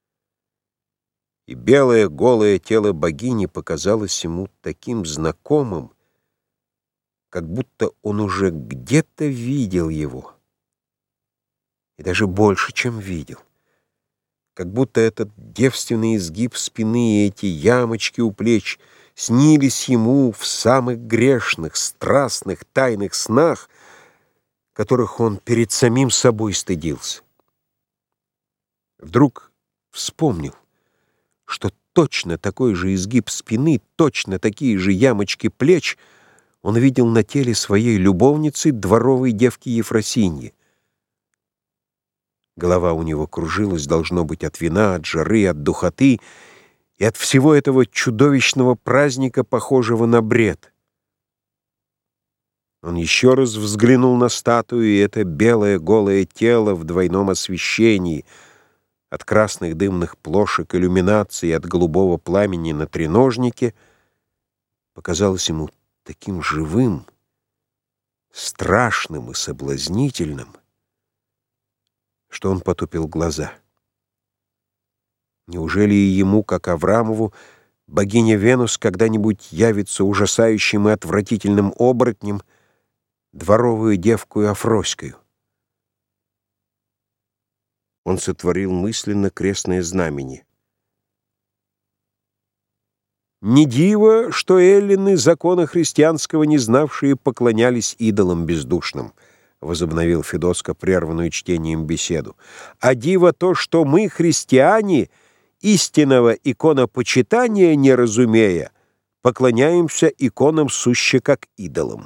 И белое голое тело богини показалось ему таким знакомым, как будто он уже где-то видел его. И даже больше, чем видел. Как будто этот девственный изгиб спины и эти ямочки у плеч снились ему в самых грешных, страстных, тайных снах, которых он перед самим собой стыдился. Вдруг вспомнил, что точно такой же изгиб спины, точно такие же ямочки плеч он видел на теле своей любовницы, дворовой девки Ефросиньи. Голова у него кружилась, должно быть, от вина, от жары, от духоты и от всего этого чудовищного праздника, похожего на бред. Он еще раз взглянул на статую, и это белое голое тело в двойном освещении, от красных дымных плошек иллюминации, от голубого пламени на треножнике, показалось ему таким живым, страшным и соблазнительным, что он потупил глаза. Неужели и ему, как Аврамову, богиня Венус когда-нибудь явится ужасающим и отвратительным оборотнем, дворовую девку Афроською? Он сотворил мысленно крестное знамение. Не диво, что эллины, закона христианского не знавшие, поклонялись идолам бездушным, возобновил Федоско прерванную чтением беседу. А диво то, что мы, христиане, истинного иконопочитания не разумея, поклоняемся иконам суще как идолам.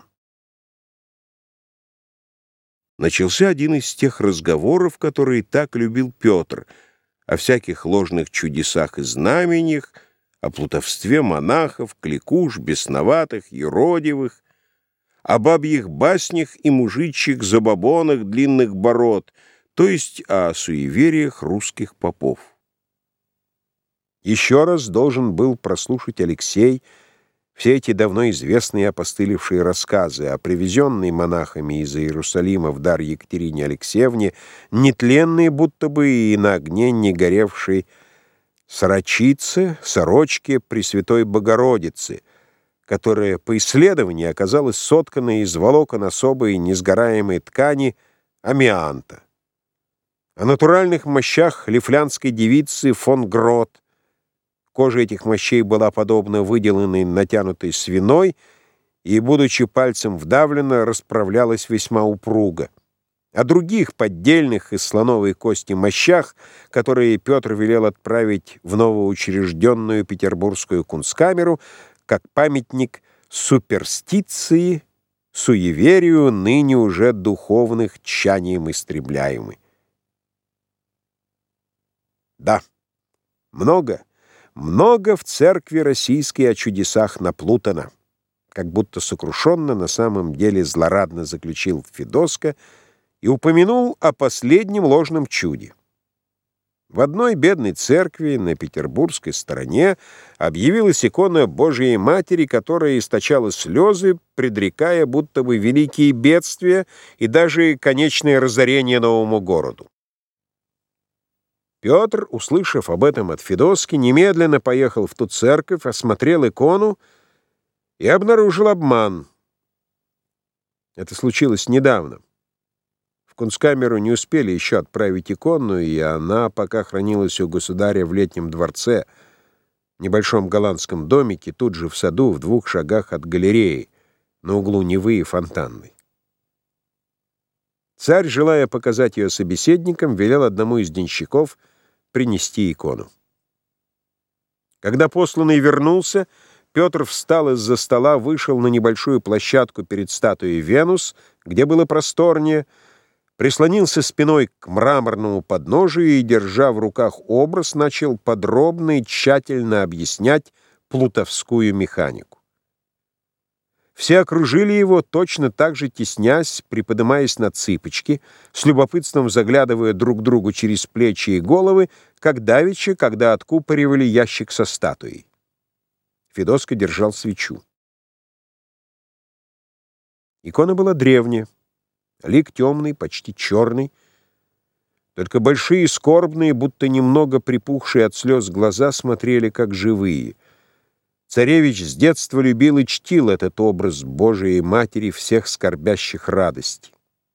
Начался один из тех разговоров, которые так любил Петр, о всяких ложных чудесах и знамениях, о плутовстве монахов, кликуш, бесноватых, юродивых, о бабьих баснях и мужичьих забабонах длинных бород, то есть о суевериях русских попов. Еще раз должен был прослушать Алексей все эти давно известные опостылевшие рассказы о привезенной монахами из Иерусалима в дар Екатерине Алексеевне, нетленные будто бы и на огне не горевшей сорочице, сорочке Пресвятой Богородицы, которая по исследованию оказалась соткана из волокон особой несгораемой ткани амианта, о натуральных мощах лифлянской девицы фон Грот. Кожа этих мощей была подобна выделанной натянутой свиной и, будучи пальцем вдавлена, расправлялась весьма упруго. О других поддельных из слоновой кости мощах, которые Петр велел отправить в новоучрежденную петербургскую кунсткамеру, как памятник суперстиции, суеверию, ныне уже духовных тщанием истребляемый. Да, много, много в церкви российской о чудесах наплутано, как будто сокрушенно на самом деле злорадно заключил Федоско и упомянул о последнем ложном чуде. В одной бедной церкви на петербургской стороне объявилась икона Божией Матери, которая источала слезы, предрекая будто бы великие бедствия и даже конечное разорение новому городу. Петр, услышав об этом от Федоски, немедленно поехал в ту церковь, осмотрел икону и обнаружил обман. Это случилось недавно. В кунсткамеру не успели еще отправить икону, и она пока хранилась у государя в летнем дворце, небольшом голландском домике, тут же в саду, в двух шагах от галереи, на углу Невы и Фонтанной. Царь, желая показать ее собеседникам, велел одному из денщиков принести икону. Когда посланный вернулся, Петр встал из-за стола, вышел на небольшую площадку перед статуей Венус, где было просторнее, прислонился спиной к мраморному подножию и, держа в руках образ, начал подробно и тщательно объяснять плутовскую механику. Все окружили его, точно так же теснясь, приподымаясь на цыпочки, с любопытством заглядывая друг другу через плечи и головы, как давеча, когда откупоривали ящик со статуей. Федоска держал свечу. Икона была древняя, лик темный, почти черный, только большие скорбные, будто немного припухшие от слез глаза смотрели как живые. Царевич с детства любил и чтил этот образ Божией Матери всех скорбящих радостей.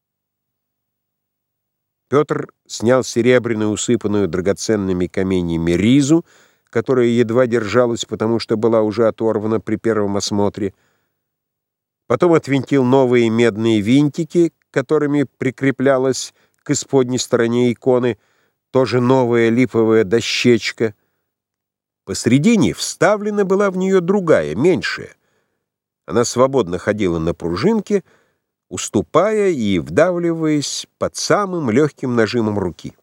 Петр снял серебряную, усыпанную драгоценными каменьями ризу, которая едва держалась, потому что была уже оторвана при первом осмотре. Потом отвинтил новые медные винтики, которыми прикреплялась к исподней стороне иконы тоже новая липовая дощечка. Посредине вставлена была в нее другая, меньшая. Она свободно ходила на пружинке, уступая и вдавливаясь под самым легким нажимом руки.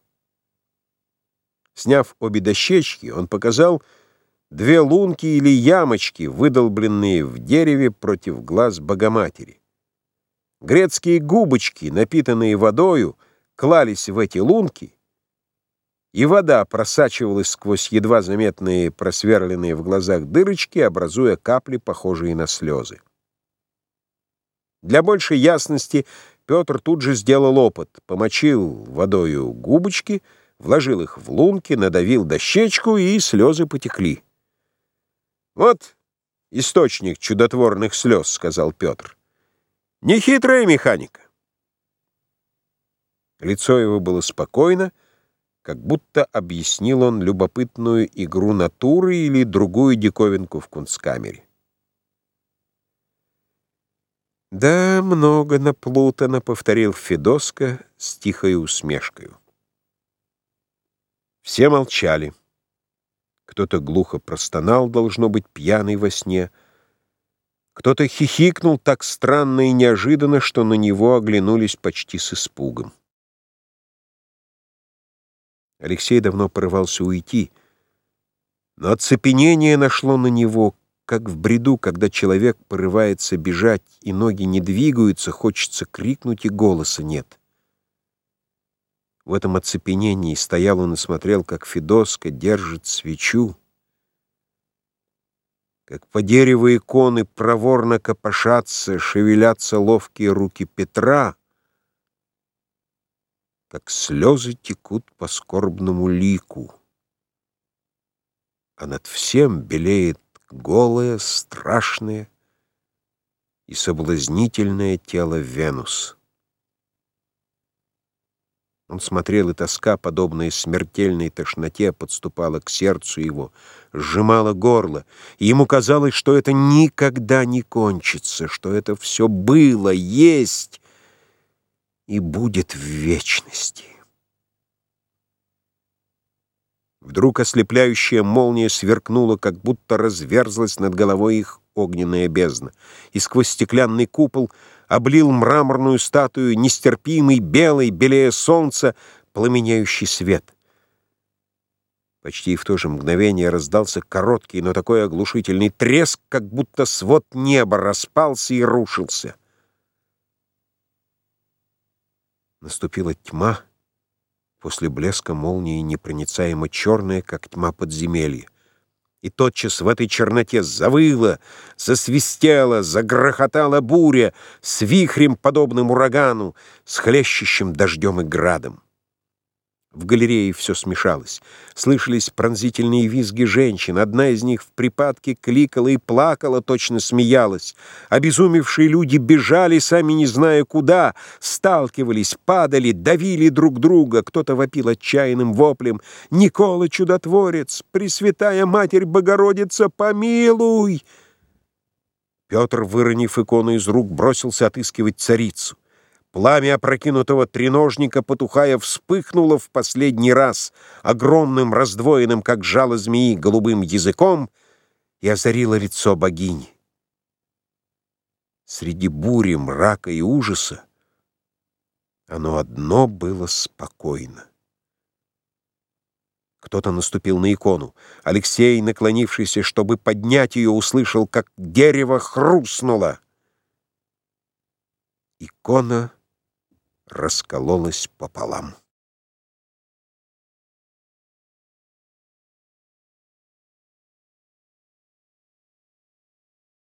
Сняв обе дощечки, он показал две лунки или ямочки, выдолбленные в дереве против глаз Богоматери. Грецкие губочки, напитанные водою, клались в эти лунки, и вода просачивалась сквозь едва заметные просверленные в глазах дырочки, образуя капли, похожие на слезы. Для большей ясности Петр тут же сделал опыт, помочил водою губочки, вложил их в лунки, надавил дощечку, и слезы потекли. «Вот источник чудотворных слез», — сказал Петр. «Нехитрая механика». Лицо его было спокойно, как будто объяснил он любопытную игру натуры или другую диковинку в кунсткамере. «Да, много наплутано», — повторил Федоска с тихой усмешкою. Все молчали. Кто-то глухо простонал, должно быть, пьяный во сне. Кто-то хихикнул так странно и неожиданно, что на него оглянулись почти с испугом. Алексей давно порывался уйти, но оцепенение нашло на него, как в бреду, когда человек порывается бежать, и ноги не двигаются, хочется крикнуть, и голоса нет. В этом оцепенении стоял он и смотрел, как Федоска держит свечу, как по дереву иконы проворно копошатся, шевелятся ловкие руки Петра, как слезы текут по скорбному лику, а над всем белеет голое, страшное и соблазнительное тело Венус. Он смотрел, и тоска, подобная смертельной тошноте, подступала к сердцу его, сжимала горло, и ему казалось, что это никогда не кончится, что это все было, есть и будет в вечности. Вдруг ослепляющая молния сверкнула, как будто разверзлась над головой их огненная бездна, и сквозь стеклянный купол облил мраморную статую нестерпимый, белый, белее солнца, пламенеющий свет. Почти в то же мгновение раздался короткий, но такой оглушительный треск, как будто свод неба распался и рушился. Наступила тьма, после блеска молнии непроницаемо черная, как тьма подземелья. И тотчас в этой черноте завыла, засвистела, загрохотала буря с вихрем, подобным урагану, с хлещущим дождем и градом. В галерее все смешалось. Слышались пронзительные визги женщин. Одна из них в припадке кликала и плакала, точно смеялась. Обезумевшие люди бежали, сами не зная куда, сталкивались, падали, давили друг друга. Кто-то вопил отчаянным воплем: «Никола Чудотворец! Пресвятая Матерь Богородица, помилуй!» Петр, выронив икону из рук, бросился отыскивать царицу. Пламя опрокинутого треножника, потухая, вспыхнуло в последний раз огромным, раздвоенным, как жало змеи, голубым языком и озарило лицо богини. Среди бури, мрака и ужаса оно одно было спокойно. Кто-то наступил на икону. Алексей, наклонившийся, чтобы поднять ее, услышал, как дерево хрустнуло. икона раскололась пополам.